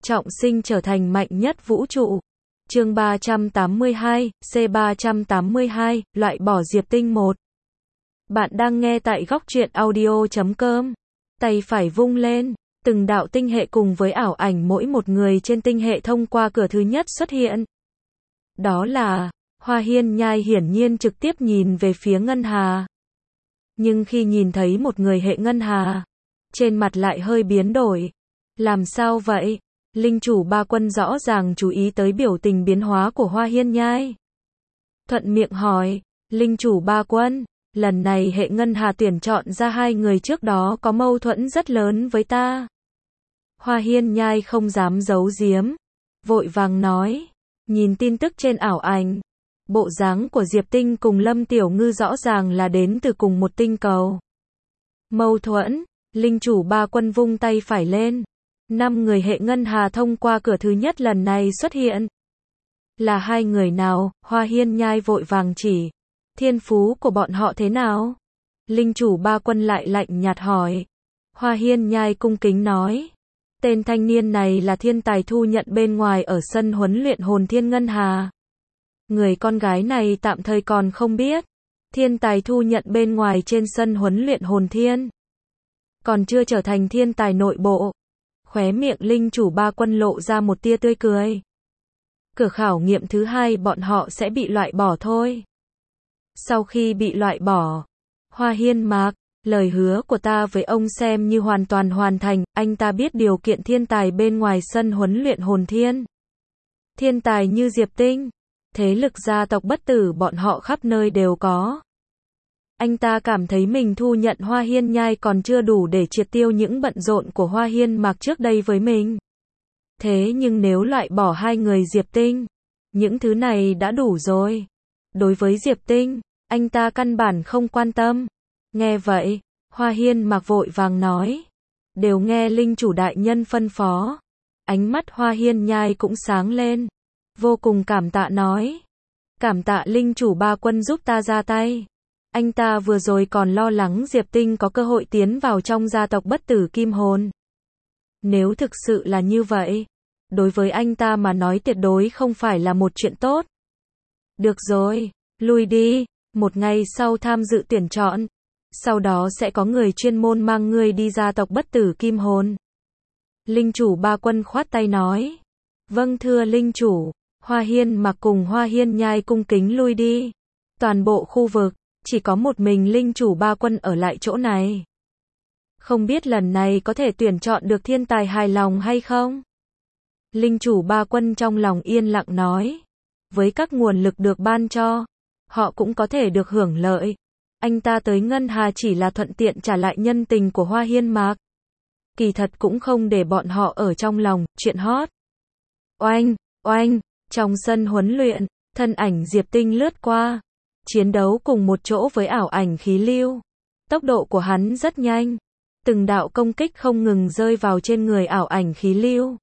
trọng sinh trở thành mạnh nhất vũ trụ. Chương 382, C382, loại bỏ Diệp Tinh 1. Bạn đang nghe tại góc truyện audio.com. Tay phải vung lên, từng đạo tinh hệ cùng với ảo ảnh mỗi một người trên tinh hệ thông qua cửa thứ nhất xuất hiện. Đó là, Hoa Hiên Nhai hiển nhiên trực tiếp nhìn về phía Ngân Hà. Nhưng khi nhìn thấy một người hệ Ngân Hà, trên mặt lại hơi biến đổi. Làm sao vậy? Linh chủ ba quân rõ ràng chú ý tới biểu tình biến hóa của Hoa Hiên Nhai. Thuận miệng hỏi, Linh chủ ba quân, lần này hệ Ngân Hà tuyển chọn ra hai người trước đó có mâu thuẫn rất lớn với ta. Hoa Hiên Nhai không dám giấu giếm, vội vàng nói, nhìn tin tức trên ảo ảnh, bộ dáng của Diệp Tinh cùng Lâm Tiểu Ngư rõ ràng là đến từ cùng một tinh cầu. Mâu thuẫn, Linh chủ ba quân vung tay phải lên. 5 người hệ Ngân Hà thông qua cửa thứ nhất lần này xuất hiện. Là hai người nào? Hoa Hiên Nhai vội vàng chỉ. Thiên phú của bọn họ thế nào? Linh chủ ba quân lại lạnh nhạt hỏi. Hoa Hiên Nhai cung kính nói. Tên thanh niên này là thiên tài thu nhận bên ngoài ở sân huấn luyện hồn thiên Ngân Hà. Người con gái này tạm thời còn không biết. Thiên tài thu nhận bên ngoài trên sân huấn luyện hồn thiên. Còn chưa trở thành thiên tài nội bộ. Khóe miệng Linh chủ ba quân lộ ra một tia tươi cười. Cửa khảo nghiệm thứ hai bọn họ sẽ bị loại bỏ thôi. Sau khi bị loại bỏ, Hoa Hiên Mạc, lời hứa của ta với ông xem như hoàn toàn hoàn thành, anh ta biết điều kiện thiên tài bên ngoài sân huấn luyện hồn thiên. Thiên tài như Diệp Tinh, thế lực gia tộc bất tử bọn họ khắp nơi đều có. Anh ta cảm thấy mình thu nhận Hoa Hiên Nhai còn chưa đủ để triệt tiêu những bận rộn của Hoa Hiên Mạc trước đây với mình. Thế nhưng nếu loại bỏ hai người Diệp Tinh, những thứ này đã đủ rồi. Đối với Diệp Tinh, anh ta căn bản không quan tâm. Nghe vậy, Hoa Hiên Mạc vội vàng nói. Đều nghe Linh chủ đại nhân phân phó. Ánh mắt Hoa Hiên Nhai cũng sáng lên. Vô cùng cảm tạ nói. Cảm tạ Linh chủ ba quân giúp ta ra tay. Anh ta vừa rồi còn lo lắng Diệp Tinh có cơ hội tiến vào trong gia tộc bất tử kim hồn. Nếu thực sự là như vậy, đối với anh ta mà nói tuyệt đối không phải là một chuyện tốt. Được rồi, lui đi, một ngày sau tham dự tuyển chọn. Sau đó sẽ có người chuyên môn mang ngươi đi gia tộc bất tử kim hồn. Linh chủ ba quân khoát tay nói. Vâng thưa Linh chủ, Hoa Hiên Mạc cùng Hoa Hiên Nhai cung kính lui đi. Toàn bộ khu vực, chỉ có một mình Linh chủ ba quân ở lại chỗ này. Không biết lần này có thể tuyển chọn được thiên tài hài lòng hay không? Linh chủ ba quân trong lòng yên lặng nói. Với các nguồn lực được ban cho, họ cũng có thể được hưởng lợi. Anh ta tới Ngân Hà chỉ là thuận tiện trả lại nhân tình của Hoa Hiên Mạc. Kỳ thật cũng không để bọn họ ở trong lòng, chuyện hot. Oanh, oanh, trong sân huấn luyện, thân ảnh Diệp Tinh lướt qua. Chiến đấu cùng một chỗ với ảo ảnh khí lưu. Tốc độ của hắn rất nhanh. Từng đạo công kích không ngừng rơi vào trên người ảo ảnh khí lưu.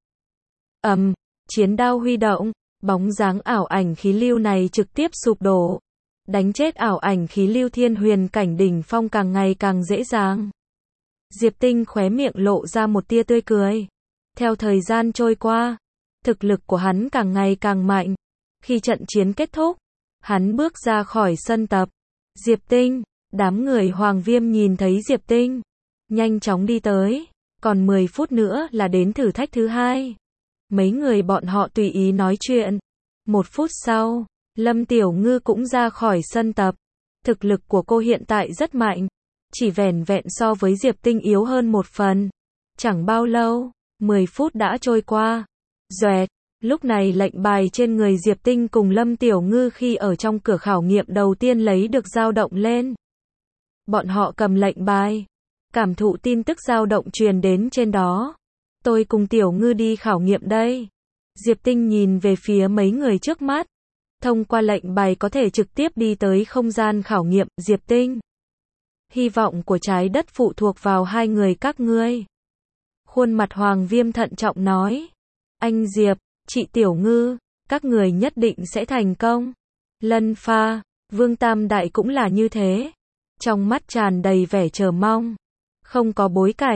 Chiến đao huy động, bóng dáng ảo ảnh khí lưu này trực tiếp sụp đổ. Đánh chết ảo ảnh khí lưu thiên huyền cảnh đỉnh phong càng ngày càng dễ dàng. Diệp Tinh khóe miệng lộ ra một tia tươi cười. Theo thời gian trôi qua, thực lực của hắn càng ngày càng mạnh. Khi trận chiến kết thúc, hắn bước ra khỏi sân tập. Diệp Tinh, đám người Hoàng Viêm nhìn thấy Diệp Tinh, nhanh chóng đi tới. Còn 10 phút nữa là đến thử thách thứ hai. Mấy người bọn họ tùy ý nói chuyện. 1 phút sau, Lâm Tiểu Ngư cũng ra khỏi sân tập. Thực lực của cô hiện tại rất mạnh. Chỉ vẻn vẹn so với Diệp Tinh yếu hơn một phần. Chẳng bao lâu, 10 phút đã trôi qua. Doẹt. Lúc này lệnh bài trên người Diệp Tinh cùng Lâm Tiểu Ngư khi ở trong cửa khảo nghiệm đầu tiên lấy được dao động lên. Bọn họ cầm lệnh bài, cảm thụ tin tức dao động truyền đến trên đó. Tôi cùng Tiểu Ngư đi khảo nghiệm đây. Diệp Tinh nhìn về phía mấy người trước mắt. Thông qua lệnh bài có thể trực tiếp đi tới không gian khảo nghiệm. Diệp Tinh, hy vọng của trái đất phụ thuộc vào hai người các ngươi. Khuôn mặt Hoàng Viêm thận trọng nói. Anh Diệp, chị Tiểu Ngư, các người nhất định sẽ thành công. Lân Pha, Vương Tam Đại cũng là như thế. Trong mắt tràn đầy vẻ chờ mong. Không có bối cảnh,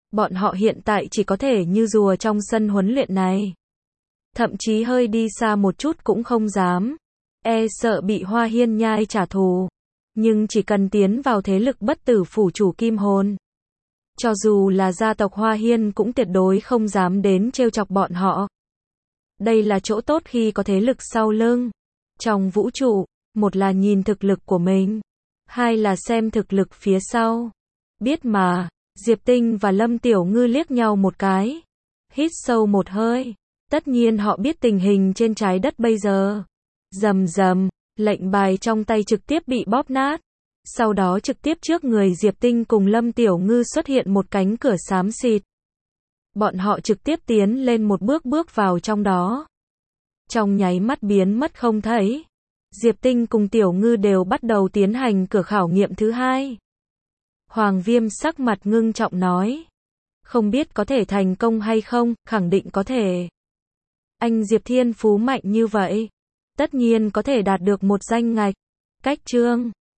Bọn họ hiện tại chỉ có thể như rùa trong sân huấn luyện này. Thậm chí hơi đi xa một chút cũng không dám. E sợ bị Hoa Hiên Nhai trả thù. Nhưng chỉ cần tiến vào thế lực bất tử phủ chủ kim hồn. Cho dù là gia tộc Hoa Hiên cũng tuyệt đối không dám đến trêu chọc bọn họ. Đây là chỗ tốt khi có thế lực sau lưng. Trong vũ trụ, một là nhìn thực lực của mình, hai là xem thực lực phía sau. Biết mà, Diệp Tinh và Lâm Tiểu Ngư liếc nhau một cái. Hít sâu một hơi. Tất nhiên họ biết tình hình trên trái đất bây giờ. Rầm rầm, lệnh bài trong tay trực tiếp bị bóp nát. Sau đó trực tiếp trước người Diệp Tinh cùng Lâm Tiểu Ngư xuất hiện một cánh cửa xám xịt. Bọn họ trực tiếp tiến lên một bước bước vào trong đó. Trong nháy mắt biến mất không thấy. Diệp Tinh cùng Tiểu Ngư đều bắt đầu tiến hành cửa khảo nghiệm thứ hai. Hoàng Viêm sắc mặt ngưng trọng nói. Không biết có thể thành công hay không, khẳng định có thể. Anh Diệp thiên phú mạnh như vậy. Tất nhiên có thể đạt được một danh ngạch. Cách chương